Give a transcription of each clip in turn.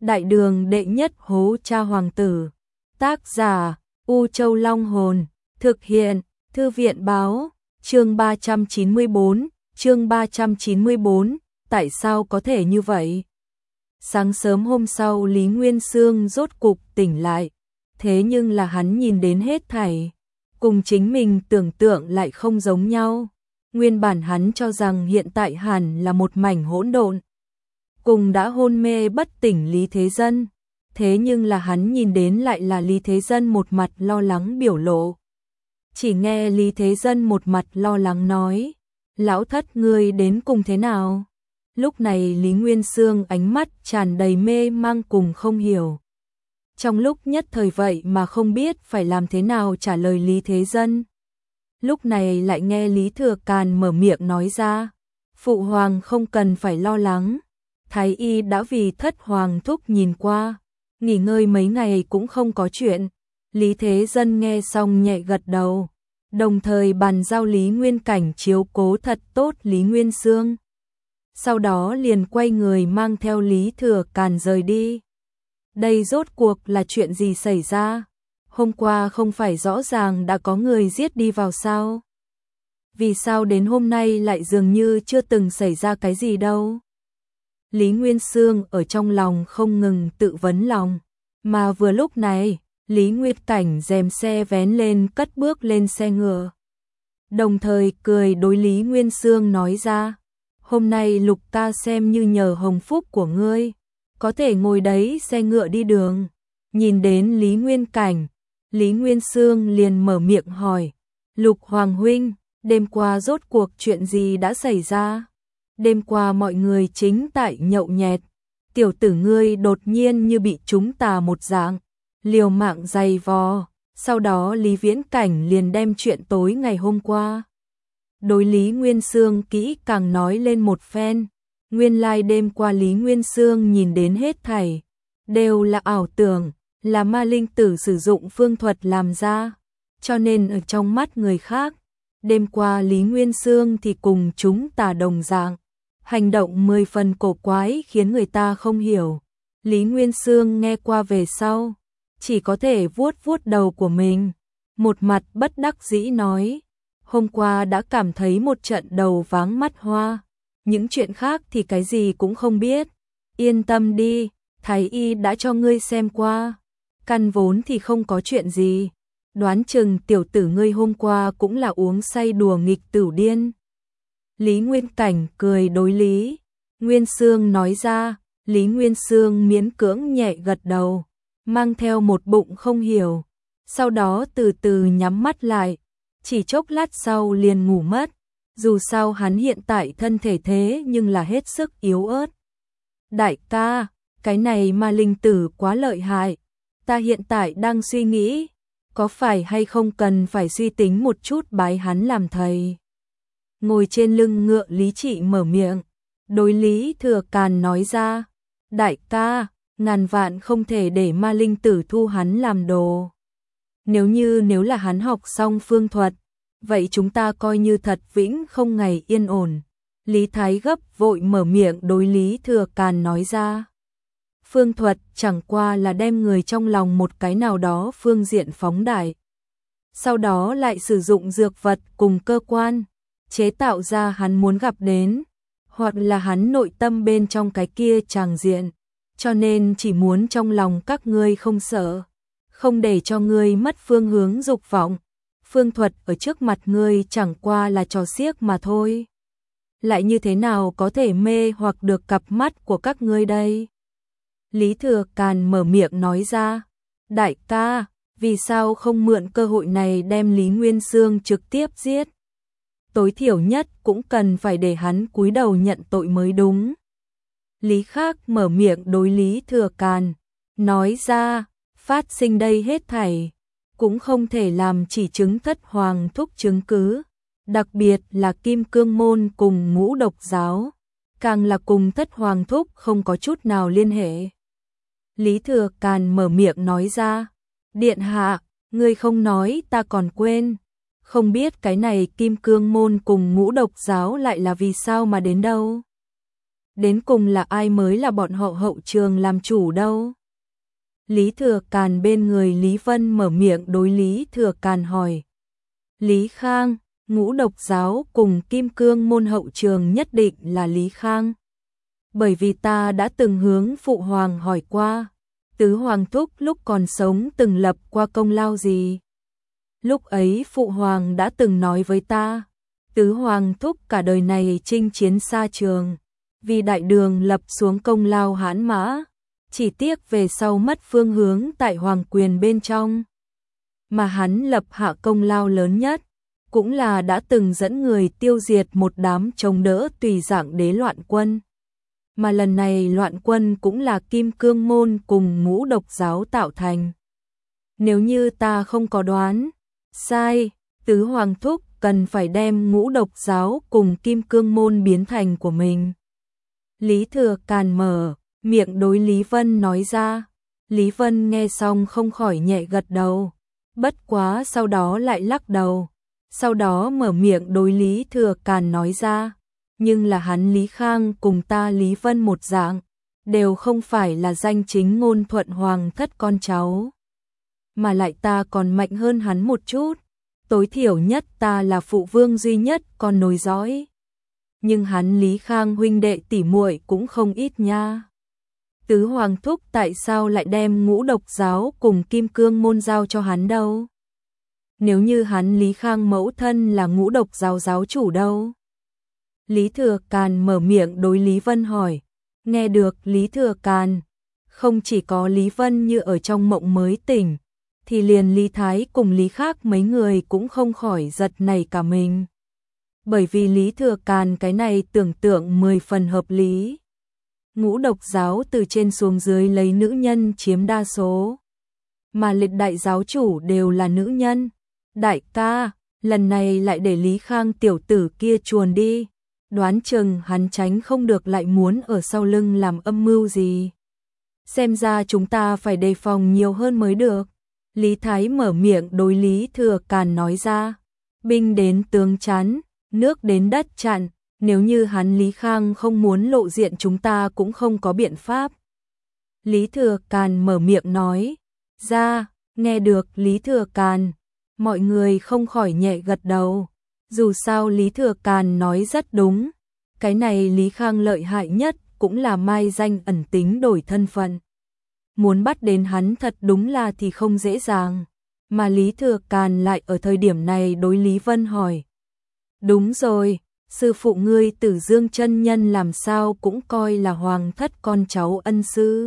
Đại đường đệ nhất hố cha hoàng tử. Tác giả U Châu Long Hồn. Thực hiện Thư viện Báo. Chương 394. Tại sao có thể như vậy? Sáng sớm hôm sau Lý Nguyên Xương rốt cục tỉnh lại. Thế nhưng là hắn nhìn đến hết thảy cùng chính mình tưởng tượng lại không giống nhau. Nguyên bản hắn cho rằng hiện tại hẳn là một mảnh hỗn độn, cùng đã hôn mê bất tỉnh Lý Thế Dân. Thế nhưng là hắn nhìn đến lại là Lý Thế Dân một mặt lo lắng biểu lộ. Chỉ nghe Lý Thế Dân một mặt lo lắng nói, lão thất ngươi đến cùng thế nào? Lúc này Lý Nguyên Xương ánh mắt tràn đầy mê mang cùng không hiểu. Trong lúc nhất thời vậy mà không biết phải làm thế nào trả lời Lý Thế Dân. Lúc này lại nghe Lý Thừa Càn mở miệng nói ra, phụ hoàng không cần phải lo lắng. Thái y đã vì thất hoàng thúc nhìn qua, nghỉ ngơi mấy ngày cũng không có chuyện. Lý Thế Dân nghe xong nhẹ gật đầu, đồng thời bàn giao Lý Nguyên Cảnh chiếu cố thật tốt Lý Nguyên Xương. Sau đó liền quay người mang theo Lý Thừa Càn rời đi. Đây rốt cuộc là chuyện gì xảy ra? Hôm qua không phải rõ ràng đã có người giết đi vào sao? Vì sao đến hôm nay lại dường như chưa từng xảy ra cái gì đâu? Lý Nguyên Xương ở trong lòng không ngừng tự vấn lòng. Mà vừa lúc này, Lý Nguyên Cảnh rèm xe vén lên cất bước lên xe ngựa. Đồng thời cười đối Lý Nguyên Xương nói ra, hôm nay Lục ta xem như nhờ hồng phúc của ngươi, có thể ngồi đấy xe ngựa đi đường. Nhìn đến Lý Nguyên Cảnh, Lý Nguyên Xương liền mở miệng hỏi, Lục Hoàng huynh, đêm qua rốt cuộc chuyện gì đã xảy ra? Đêm qua mọi người chính tại nhậu nhẹt, tiểu tử ngươi đột nhiên như bị trúng tà một dạng, liều mạng giày vò. Sau đó Lý Viễn Cảnh liền đem chuyện tối ngày hôm qua đối Lý Nguyên Xương kỹ càng nói lên một phen. Nguyên lai đêm qua Lý Nguyên Xương nhìn đến hết thảy đều là ảo tưởng, là ma linh tử sử dụng phương thuật làm ra, cho nên ở trong mắt người khác, đêm qua Lý Nguyên Xương thì cùng chúng tà đồng dạng, hành động 10 phần cổ quái khiến người ta không hiểu. Lý Nguyên Xương nghe qua về sau, chỉ có thể vuốt vuốt đầu của mình, một mặt bất đắc dĩ nói, hôm qua đã cảm thấy một trận đầu váng mắt hoa, những chuyện khác thì cái gì cũng không biết. Yên tâm đi, Thái y đã cho ngươi xem qua, căn vốn thì không có chuyện gì, đoán chừng tiểu tử ngươi hôm qua cũng là uống say đùa nghịch tửu điên. Lý Nguyên Cảnh cười đối Lý Nguyên Xương nói ra. Lý Nguyên Xương miễn cưỡng nhẹ gật đầu, mang theo một bụng không hiểu, sau đó từ từ nhắm mắt lại, chỉ chốc lát sau liền ngủ mất. Dù sao hắn hiện tại thân thể thế nhưng là hết sức yếu ớt. Đại ca, cái này ma linh tử quá lợi hại, ta hiện tại đang suy nghĩ, có phải hay không cần phải suy tính một chút bái hắn làm thầy. Ngồi trên lưng ngựa Lý Trị mở miệng, đối Lý Thừa Càn nói ra, đại ca, ngàn vạn không thể để ma linh tử thu hắn làm đồ. Nếu là hắn học xong phương thuật, vậy chúng ta coi như thật vĩnh không ngày yên ổn. Lý Thái gấp vội mở miệng đối Lý Thừa Càn nói ra. Phương thuật chẳng qua là đem người trong lòng một cái nào đó phương diện phóng đại, sau đó lại sử dụng dược vật cùng cơ quan, chế tạo ra hắn muốn gặp đến, hoặc là hắn nội tâm bên trong cái kia tràng diện, cho nên chỉ muốn trong lòng các ngươi không sợ, không để cho ngươi mất phương hướng dục vọng. Phương thuật ở trước mặt ngươi chẳng qua là trò xiếc mà thôi. Lại như thế nào có thể mê hoặc được cặp mắt của các ngươi đây? Lý Thừa Càn mở miệng nói ra, đại ca, vì sao không mượn cơ hội này đem Lý Nguyên Xương trực tiếp giết? Tối thiểu nhất cũng cần phải để hắn cúi đầu nhận tội mới đúng. Lý Khác mở miệng đối Lý Thừa Càn, nói ra, phát sinh đây hết thảy cũng không thể làm chỉ chứng thất hoàng thúc chứng cứ, đặc biệt là Kim Cương Môn cùng Ngũ Độc Giáo, càng là cùng thất hoàng thúc không có chút nào liên hệ. Lý Thừa Càn mở miệng nói ra, điện hạ, ngươi không nói ta còn quên, không biết cái này Kim Cương Môn cùng Ngũ Độc Giáo lại là vì sao mà đến đâu. Đến cùng là ai mới là bọn họ hậu trường làm chủ đâu? Lý Thừa Càn bên người Lý Vân mở miệng đối Lý Thừa Càn hỏi. Lý Khang, Ngũ Độc giáo cùng Kim Cương môn hậu trường nhất định là Lý Khang. Bởi vì ta đã từng hướng Phụ Hoàng hỏi qua, Tứ Hoàng Thúc lúc còn sống từng lập qua công lao gì. Lúc ấy Phụ Hoàng đã từng nói với ta, Tứ Hoàng Thúc cả đời này chinh chiến xa trường, vì đại đường lập xuống công lao hãn mã, chỉ tiếc về sau mất phương hướng tại hoàng quyền bên trong. Mà hắn lập hạ công lao lớn nhất, cũng là đã từng dẫn người tiêu diệt một đám chống đỡ tùy dạng đế loạn quân. Mà lần này loạn quân cũng là Kim Cương môn cùng Ngũ Độc giáo tạo thành. Nếu như ta không có đoán sai, Tứ Hoàng Thúc cần phải đem Ngũ Độc giáo cùng Kim Cương môn biến thành của mình. Lý Thừa Càn mở miệng đối Lý Vân nói ra. Lý Vân nghe xong không khỏi nhẹ gật đầu, bất quá sau đó lại lắc đầu, sau đó mở miệng đối Lý Thừa Càn nói ra, nhưng là hắn Lý Khang cùng ta Lý Vân một dạng, đều không phải là danh chính ngôn thuận hoàng thất con cháu, mà lại ta còn mạnh hơn hắn một chút, tối thiểu nhất ta là phụ vương duy nhất con nối dõi. Nhưng hắn Lý Khang huynh đệ tỷ muội cũng không ít nha. Tứ Hoàng Thúc tại sao lại đem Ngũ Độc giáo cùng Kim Cương môn giao cho hắn đâu? Nếu như hắn Lý Khang mẫu thân là Ngũ Độc giáo giáo chủ đâu? Lý Thừa Càn mở miệng đối Lý Vân hỏi. Nghe được Lý Thừa Càn, không chỉ có Lý Vân như ở trong mộng mới tỉnh, thì liền Lý Thái cùng Lý Khác mấy người cũng không khỏi giật nảy cả mình. Bởi vì Lý Thừa Càn cái này tưởng tượng 10 phần hợp lý. Ngũ Độc giáo từ trên xuống dưới lấy nữ nhân chiếm đa số, mà lịch đại giáo chủ đều là nữ nhân. Đại ca, lần này lại để Lý Khang tiểu tử kia chuồn đi, đoán chừng hắn tránh không được lại muốn ở sau lưng làm âm mưu gì. Xem ra chúng ta phải đề phòng nhiều hơn mới được. Lý Thái mở miệng đối Lý Thừa Càn nói ra, binh đến tướng chắn, nước đến đất chặn. Nếu như hắn Lý Khang không muốn lộ diện chúng ta cũng không có biện pháp. Lý Thừa Càn mở miệng nói ra, nghe được Lý Thừa Càn, mọi người không khỏi nhẹ gật đầu. Dù sao Lý Thừa Càn nói rất đúng, cái này Lý Khang lợi hại nhất cũng là mai danh ẩn tính đổi thân phận. Muốn bắt đến hắn thật đúng là thì không dễ dàng, mà Lý Thừa Càn lại ở thời điểm này đối Lý Vân hỏi. Đúng rồi. Sư phụ ngươi Tử Dương chân nhân làm sao cũng coi là hoàng thất con cháu ân sư.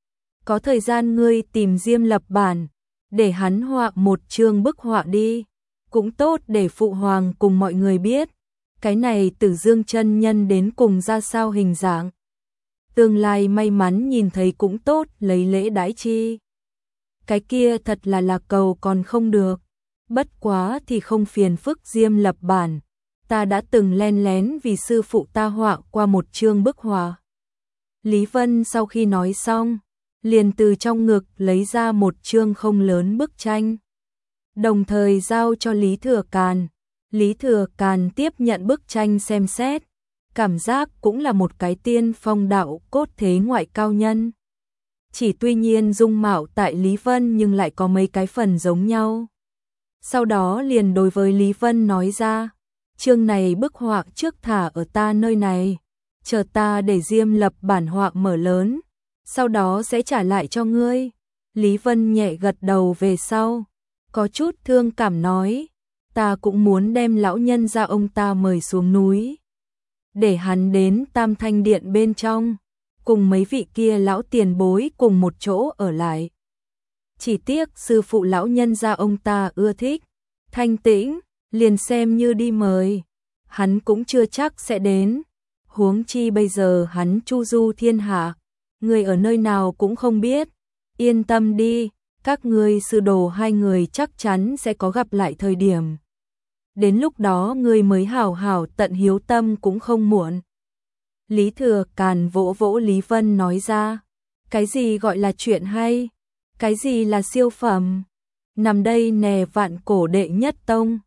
Có thời gian ngươi tìm Diêm Lập Bản, để hắn họa một chương bức họa đi, cũng tốt để phụ hoàng cùng mọi người biết, cái này Tử Dương chân nhân đến cùng ra sao hình dạng. Tương lai may mắn nhìn thấy cũng tốt, lấy lễ đãi chi. Cái kia thật là cầu còn không được, bất quá thì không phiền phức Diêm Lập Bản. Ta đã từng len lén vì sư phụ ta họa qua một chương bức họa. Lý Vân sau khi nói xong, liền từ trong ngực lấy ra một chương không lớn bức tranh, đồng thời giao cho Lý Thừa Càn. Lý Thừa Càn tiếp nhận bức tranh xem xét, cảm giác cũng là một cái tiên phong đạo cốt thế ngoại cao nhân. Chỉ tuy nhiên dung mạo tại Lý Vân nhưng lại có mấy cái phần giống nhau. Sau đó liền đối với Lý Vân nói ra, chương này bức họa trước thả ở ta nơi này, chờ ta để Diêm Lập Bản họa mở lớn, sau đó sẽ trả lại cho ngươi. Lý Vân nhẹ gật đầu về sau, có chút thương cảm nói, ta cũng muốn đem lão nhân gia ông ta mời xuống núi, để hắn đến Tam Thanh Điện bên trong, cùng mấy vị kia lão tiền bối cùng một chỗ ở lại. Chỉ tiếc sư phụ lão nhân gia ông ta ưa thích thanh tĩnh, liền xem như đi mời, hắn cũng chưa chắc sẽ đến. Huống chi bây giờ hắn chu du thiên hạ, người ở nơi nào cũng không biết. Yên tâm đi, các ngươi sư đồ hai người chắc chắn sẽ có gặp lại thời điểm. Đến lúc đó ngươi mới hảo hảo tận hiếu tâm cũng không muộn. Lý Thừa Càn vỗ vỗ Lý Vân nói ra, cái gì gọi là chuyện hay, cái gì là siêu phẩm, nằm đây nè vạn cổ đệ nhất tông.